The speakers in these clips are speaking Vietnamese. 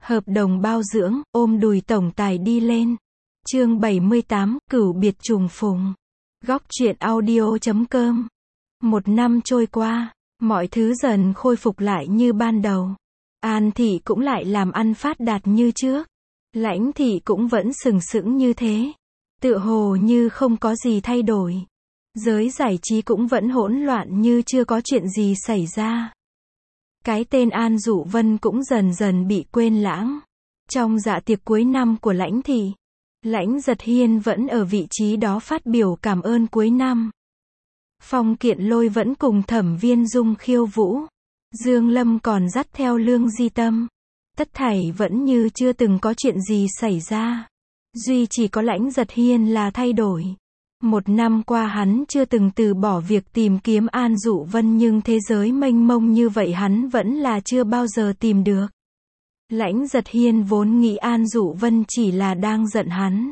Hợp đồng bao dưỡng, ôm đùi tổng tài đi lên. Chương 78, cửu biệt trùng phùng. Góc truyện audio.com. Một năm trôi qua, mọi thứ dần khôi phục lại như ban đầu. An Thị cũng lại làm ăn phát đạt như trước. Lãnh Thị cũng vẫn sừng sững như thế. Tựa hồ như không có gì thay đổi. Giới giải trí cũng vẫn hỗn loạn như chưa có chuyện gì xảy ra. Cái tên An Dụ Vân cũng dần dần bị quên lãng. Trong dạ tiệc cuối năm của Lãnh Thị, Lãnh Giật Hiên vẫn ở vị trí đó phát biểu cảm ơn cuối năm. Phong Kiện Lôi vẫn cùng Thẩm Viên Dung khiêu vũ. Dương Lâm còn dắt theo Lương Di Tâm. Tất thảy vẫn như chưa từng có chuyện gì xảy ra. Duy chỉ có Lãnh Giật Hiên là thay đổi. Một năm qua hắn chưa từng từ bỏ việc tìm kiếm An Dụ Vân, nhưng thế giới mênh mông như vậy hắn vẫn là chưa bao giờ tìm được. Lãnh Giật Hiên vốn nghĩ An Dụ Vân chỉ là đang giận hắn.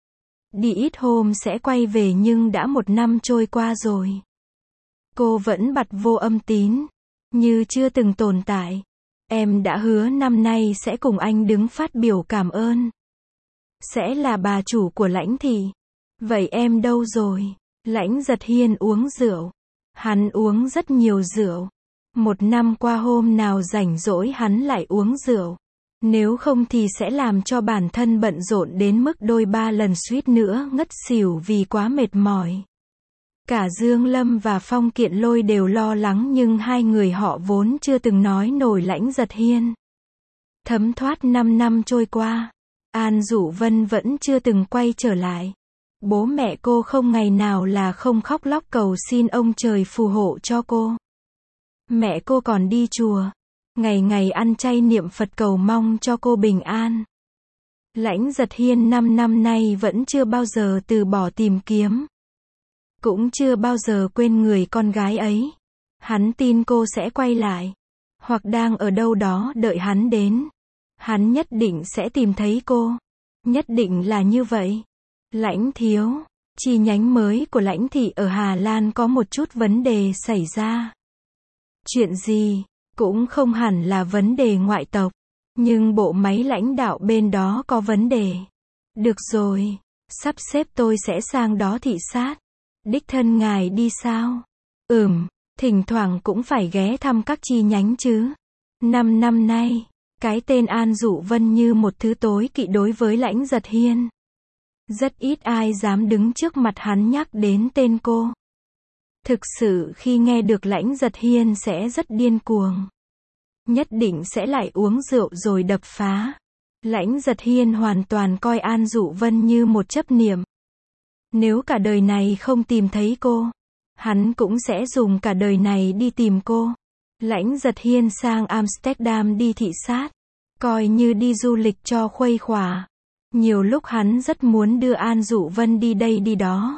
Đi ít hôm sẽ quay về, nhưng đã một năm trôi qua rồi. Cô vẫn bặt vô âm tín, như chưa từng tồn tại. Em đã hứa năm nay sẽ cùng anh đứng phát biểu cảm ơn. Sẽ là bà chủ của Lãnh Thị. Vậy em đâu rồi? Lãnh Giật Hiên uống rượu. Hắn uống rất nhiều rượu. Một năm qua hôm nào rảnh rỗi hắn lại uống rượu. Nếu không thì sẽ làm cho bản thân bận rộn đến mức đôi ba lần suýt nữa ngất xỉu vì quá mệt mỏi. Cả Dương Lâm và Phong Kiện Lôi đều lo lắng, nhưng hai người họ vốn chưa từng nói nổi Lãnh Giật Hiên. Thấm thoát 5 năm trôi qua, An Dụ Vân vẫn chưa từng quay trở lại. Bố mẹ cô không ngày nào là không khóc lóc cầu xin ông trời phù hộ cho cô. Mẹ cô còn đi chùa, ngày ngày ăn chay niệm Phật cầu mong cho cô bình an. Lãnh Giật Hiên 5 năm nay vẫn chưa bao giờ từ bỏ tìm kiếm. Cũng chưa bao giờ quên người con gái ấy. Hắn tin cô sẽ quay lại. Hoặc đang ở đâu đó đợi hắn đến. Hắn nhất định sẽ tìm thấy cô. Nhất định là như vậy. Lãnh thiếu, chi nhánh mới của Lãnh Thị ở Hà Lan có một chút vấn đề xảy ra. Chuyện gì? Cũng không hẳn là vấn đề ngoại tộc. Nhưng bộ máy lãnh đạo bên đó có vấn đề. Được rồi, sắp xếp tôi sẽ sang đó thị sát. Đích thân ngài đi sao? Thỉnh thoảng cũng phải ghé thăm các chi nhánh chứ. 5 năm nay, cái tên An Dụ Vân như một thứ tối kỵ đối với Lãnh Giật Hiên. Rất ít ai dám đứng trước mặt hắn nhắc đến tên cô. Thực sự khi nghe được Lãnh Giật Hiên sẽ rất điên cuồng. Nhất định sẽ lại uống rượu rồi đập phá. Lãnh Giật Hiên hoàn toàn coi An Dụ Vân như một chấp niệm. Nếu cả đời này không tìm thấy cô, hắn cũng sẽ dùng cả đời này đi tìm cô. Lãnh Giật Hiên sang Amsterdam đi thị sát, coi như đi du lịch cho khuây khỏa. Nhiều lúc hắn rất muốn đưa An Dụ Vân đi đây đi đó.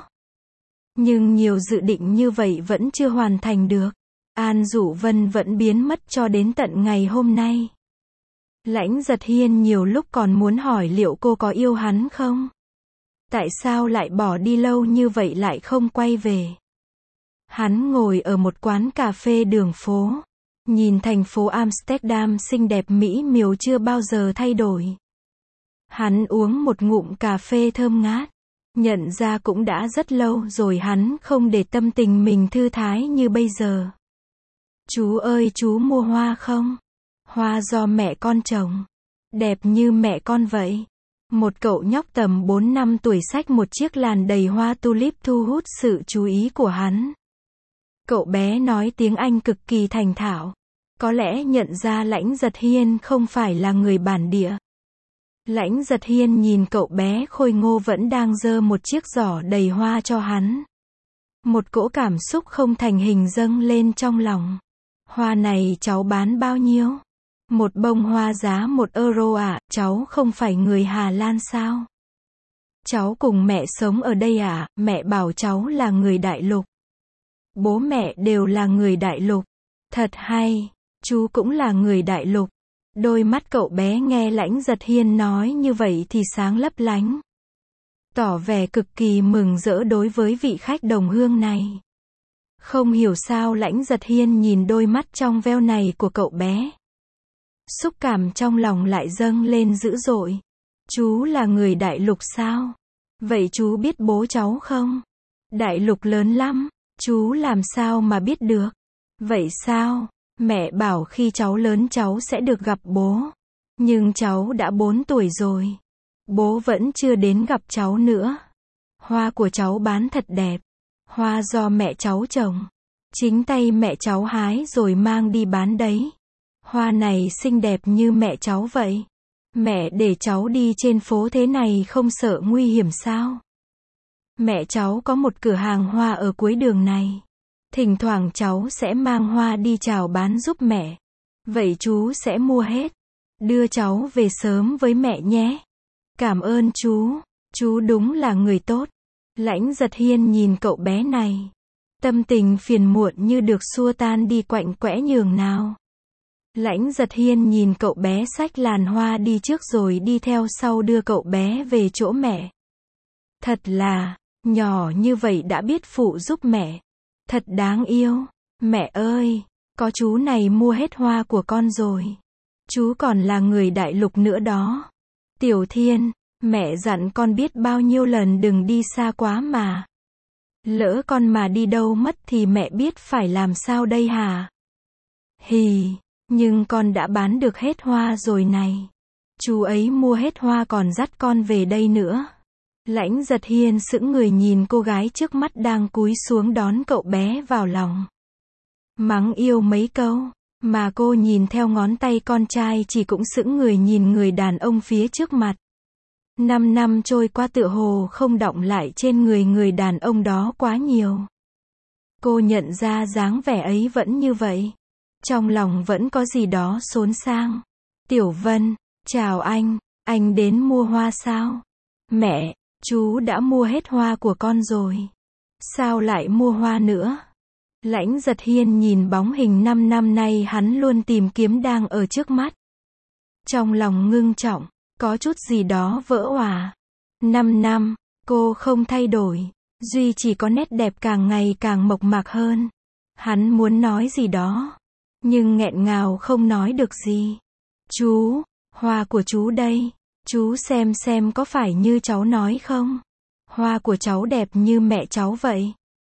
Nhưng nhiều dự định như vậy vẫn chưa hoàn thành được. An Dụ Vân vẫn biến mất cho đến tận ngày hôm nay. Lãnh Giật Hiên nhiều lúc còn muốn hỏi liệu cô có yêu hắn không? Tại sao lại bỏ đi lâu như vậy lại không quay về? Hắn ngồi ở một quán cà phê đường phố, nhìn thành phố Amsterdam xinh đẹp mỹ miều chưa bao giờ thay đổi. Hắn uống một ngụm cà phê thơm ngát, nhận ra cũng đã rất lâu rồi hắn không để tâm tình mình thư thái như bây giờ. Chú ơi, chú mua hoa không? Hoa do mẹ con trồng, đẹp như mẹ con vậy. Một cậu nhóc tầm 4 năm tuổi xách một chiếc làn đầy hoa tulip thu hút sự chú ý của hắn. Cậu bé nói tiếng Anh cực kỳ thành thạo. Có lẽ nhận ra Lãnh Giật Hiên không phải là người bản địa. Lãnh Giật Hiên nhìn cậu bé khôi ngô vẫn đang giơ một chiếc giỏ đầy hoa cho hắn. Một cỗ cảm xúc không thành hình dâng lên trong lòng. Hoa này cháu bán bao nhiêu? Một bông hoa giá 1 euro ạ. Cháu không phải người Hà Lan sao? Cháu cùng mẹ sống ở đây ạ. Mẹ bảo cháu là người đại lục. Bố mẹ đều là người đại lục. Thật hay, chú cũng là người đại lục. Đôi mắt cậu bé nghe Lãnh Giật Hiên nói như vậy thì sáng lấp lánh. Tỏ vẻ cực kỳ mừng rỡ đối với vị khách đồng hương này. Không hiểu sao Lãnh Giật Hiên nhìn đôi mắt trong veo này của cậu bé. Xúc cảm trong lòng lại dâng lên dữ dội. Chú là người đại lục sao? Vậy chú biết bố cháu không? Đại lục lớn lắm, chú làm sao mà biết được? Vậy sao? Mẹ bảo khi cháu lớn cháu sẽ được gặp bố. Nhưng cháu đã 4 tuổi rồi. Bố vẫn chưa đến gặp cháu nữa. Hoa của cháu bán thật đẹp. Hoa do mẹ cháu trồng. Chính tay mẹ cháu hái rồi mang đi bán đấy. Hoa này xinh đẹp như mẹ cháu vậy. Mẹ để cháu đi trên phố thế này không sợ nguy hiểm sao? Mẹ cháu có một cửa hàng hoa ở cuối đường này. Thỉnh thoảng cháu sẽ mang hoa đi chào bán giúp mẹ. Vậy chú sẽ mua hết. Đưa cháu về sớm với mẹ nhé. Cảm ơn chú đúng là người tốt. Lãnh Giật Hiên nhìn cậu bé này. Tâm tình phiền muộn như được xua tan đi quạnh quẽ nhường nào. Lãnh Giật Hiên nhìn cậu bé xách làn hoa đi trước rồi đi theo sau đưa cậu bé về chỗ mẹ. Thật là, nhỏ như vậy đã biết phụ giúp mẹ. Thật đáng yêu. Mẹ ơi, có chú này mua hết hoa của con rồi. Chú còn là người đại lục nữa đó. Tiểu Thiên, mẹ dặn con biết bao nhiêu lần đừng đi xa quá mà. Lỡ con mà đi đâu mất thì mẹ biết phải làm sao đây hả? Hì, nhưng con đã bán được hết hoa rồi này. Chú ấy mua hết hoa còn dắt con về đây nữa. Lãnh Giật Hiên sững người nhìn cô gái trước mắt đang cúi xuống đón cậu bé vào lòng. Mắng yêu mấy câu, mà cô nhìn theo ngón tay con trai chỉ cũng sững người nhìn người đàn ông phía trước mặt. 5 năm trôi qua tựa hồ không đọng lại trên người đàn ông đó quá nhiều. Cô nhận ra dáng vẻ ấy vẫn như vậy. Trong lòng vẫn có gì đó xốn sang. Tiểu Vân, chào anh đến mua hoa sao? Mẹ, chú đã mua hết hoa của con rồi. Sao lại mua hoa nữa? Lãnh Giật Hiên nhìn bóng hình 5 năm nay hắn luôn tìm kiếm đang ở trước mắt. Trong lòng ngưng trọng, có chút gì đó vỡ òa. 5 năm, cô không thay đổi, duy chỉ có nét đẹp càng ngày càng mộc mạc hơn. Hắn muốn nói gì đó, nhưng nghẹn ngào không nói được gì. Chú, hoa của chú đây, chú xem có phải như cháu nói không? Hoa của cháu đẹp như mẹ cháu vậy.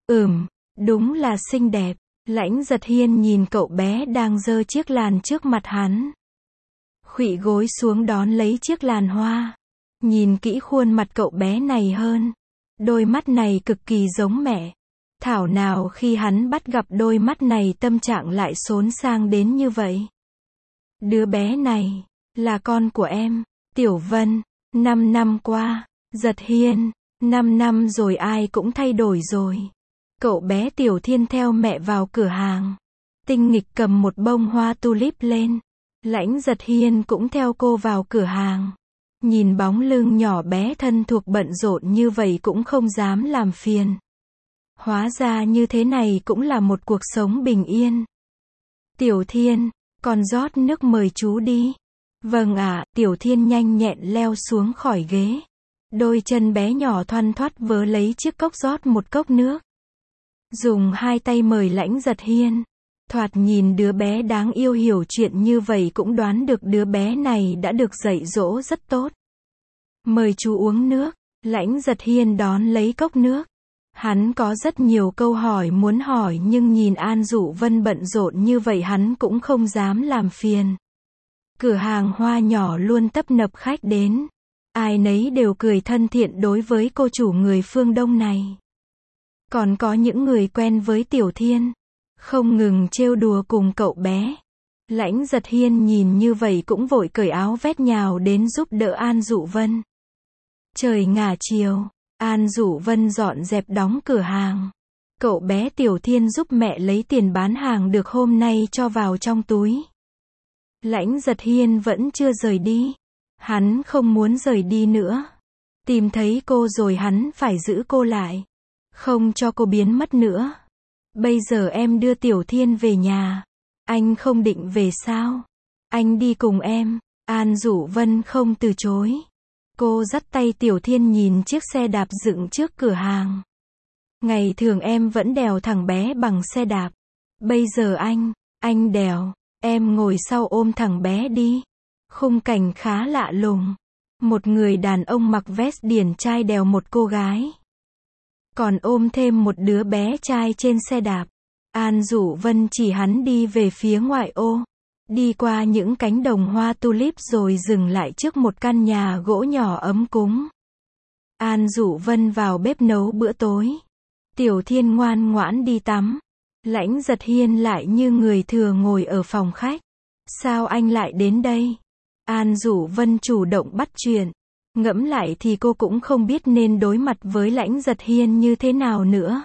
Đúng là xinh đẹp. Lãnh Giật Hiên nhìn cậu bé đang giơ chiếc làn trước mặt hắn. Khuỵu gối xuống đón lấy chiếc làn hoa. Nhìn kỹ khuôn mặt cậu bé này hơn. Đôi mắt này cực kỳ giống mẹ. Thảo nào khi hắn bắt gặp đôi mắt này tâm trạng lại xốn sang đến như vậy. Đứa bé này, là con của em, Tiểu Vân. 5 năm qua, Giật Hiên, 5 năm rồi ai cũng thay đổi rồi. Cậu bé Tiểu Thiên theo mẹ vào cửa hàng. Tinh nghịch cầm một bông hoa tulip lên. Lãnh Giật Hiên cũng theo cô vào cửa hàng. Nhìn bóng lưng nhỏ bé thân thuộc bận rộn như vậy cũng không dám làm phiền. Hóa ra như thế này cũng là một cuộc sống bình yên. Tiểu Thiên, con rót nước mời chú đi. Vâng ạ, Tiểu Thiên nhanh nhẹn leo xuống khỏi ghế. Đôi chân bé nhỏ thoăn thoắt vớ lấy chiếc cốc rót một cốc nước. Dùng 2 tay mời Lãnh Giật Hiên. Thoạt nhìn đứa bé đáng yêu hiểu chuyện như vậy cũng đoán được đứa bé này đã được dạy dỗ rất tốt. Mời chú uống nước. Lãnh Giật Hiên đón lấy cốc nước. Hắn có rất nhiều câu hỏi muốn hỏi nhưng nhìn An Dụ Vân bận rộn như vậy hắn cũng không dám làm phiền. Cửa hàng hoa nhỏ luôn tấp nập khách đến. Ai nấy đều cười thân thiện đối với cô chủ người phương Đông này. Còn có những người quen với Tiểu Thiên, không ngừng trêu đùa cùng cậu bé. Lãnh Giật Hiên nhìn như vậy cũng vội cởi áo vét nhào đến giúp đỡ An Dụ Vân. Trời ngả chiều, An Dụ Vân dọn dẹp đóng cửa hàng. Cậu bé Tiểu Thiên giúp mẹ lấy tiền bán hàng được hôm nay cho vào trong túi. Lãnh Giật Hiên vẫn chưa rời đi. Hắn không muốn rời đi nữa. Tìm thấy cô rồi hắn phải giữ cô lại. Không cho cô biến mất nữa. Bây giờ em đưa Tiểu Thiên về nhà. Anh không định về sao? Anh đi cùng em. An Dụ Vân không từ chối. Cô dắt tay Tiểu Thiên nhìn chiếc xe đạp dựng trước cửa hàng. Ngày thường em vẫn đèo thằng bé bằng xe đạp. Bây giờ anh đèo. Em ngồi sau ôm thằng bé đi. Khung cảnh khá lạ lùng. Một người đàn ông mặc vest điển trai đèo một cô gái. Còn ôm thêm một đứa bé trai trên xe đạp. An Dụ Vân chỉ hắn đi về phía ngoại ô. Đi qua những cánh đồng hoa tulip rồi dừng lại trước một căn nhà gỗ nhỏ ấm cúng. An Dụ Vân vào bếp nấu bữa tối. Tiểu Thiên ngoan ngoãn đi tắm. Lãnh Giật Hiên lại như người thừa ngồi ở phòng khách. Sao anh lại đến đây? An Dụ Vân chủ động bắt chuyện. Ngẫm lại thì cô cũng không biết nên đối mặt với Lãnh Giật Hiên như thế nào nữa.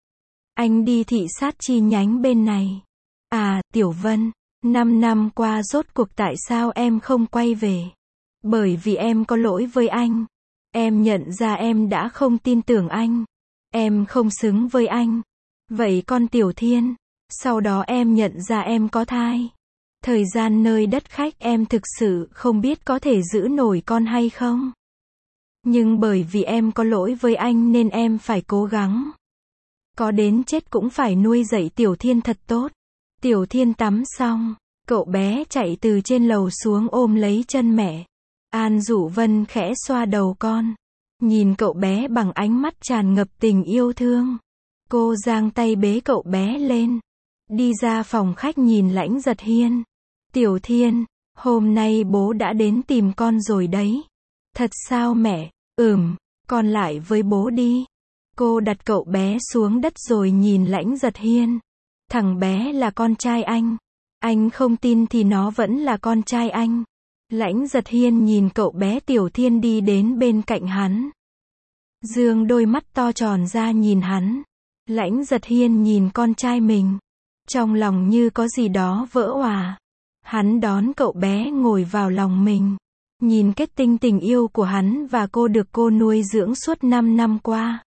Anh đi thị sát chi nhánh bên này. À, Tiểu Vân, 5 năm qua rốt cuộc tại sao em không quay về? Bởi vì em có lỗi với anh. Em nhận ra em đã không tin tưởng anh. Em không xứng với anh. Vậy con Tiểu Thiên, sau đó em nhận ra em có thai. Thời gian nơi đất khách em thực sự không biết có thể giữ nổi con hay không. Nhưng bởi vì em có lỗi với anh nên em phải cố gắng. Có đến chết cũng phải nuôi dạy Tiểu Thiên thật tốt. Tiểu Thiên tắm xong, cậu bé chạy từ trên lầu xuống ôm lấy chân mẹ. An Dụ Vân khẽ xoa đầu con. Nhìn cậu bé bằng ánh mắt tràn ngập tình yêu thương. Cô giang tay bế cậu bé lên. Đi ra phòng khách nhìn Lãnh Giật Hiên. Tiểu Thiên, hôm nay bố đã đến tìm con rồi đấy. Thật sao mẹ? Con lại với bố đi. Cô đặt cậu bé xuống đất rồi nhìn Lãnh Giật Hiên. Thằng bé là con trai anh. Anh không tin thì nó vẫn là con trai anh. Lãnh Giật Hiên nhìn cậu bé Tiểu Thiên đi đến bên cạnh hắn. Dương đôi mắt to tròn ra nhìn hắn. Lãnh Giật Hiên nhìn con trai mình. Trong lòng như có gì đó vỡ òa. Hắn đón cậu bé ngồi vào lòng mình. Nhìn kết tinh tình yêu của hắn và cô được cô nuôi dưỡng suốt 5 năm qua.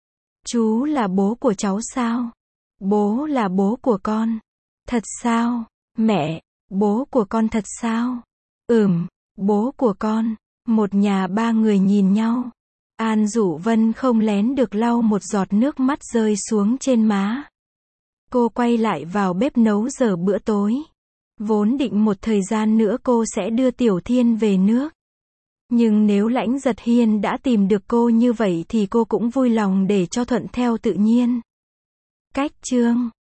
Chú là bố của cháu sao? Bố là bố của con. Thật sao? Mẹ, bố của con thật sao? Bố của con. Một nhà ba người nhìn nhau. An Dụ Vân không lén được lau một giọt nước mắt rơi xuống trên má. Cô quay lại vào bếp nấu giờ bữa tối. Vốn định một thời gian nữa cô sẽ đưa Tiểu Thiên về nước. Nhưng nếu Lãnh Giật Hiên đã tìm được cô như vậy thì cô cũng vui lòng để cho thuận theo tự nhiên. Cách chương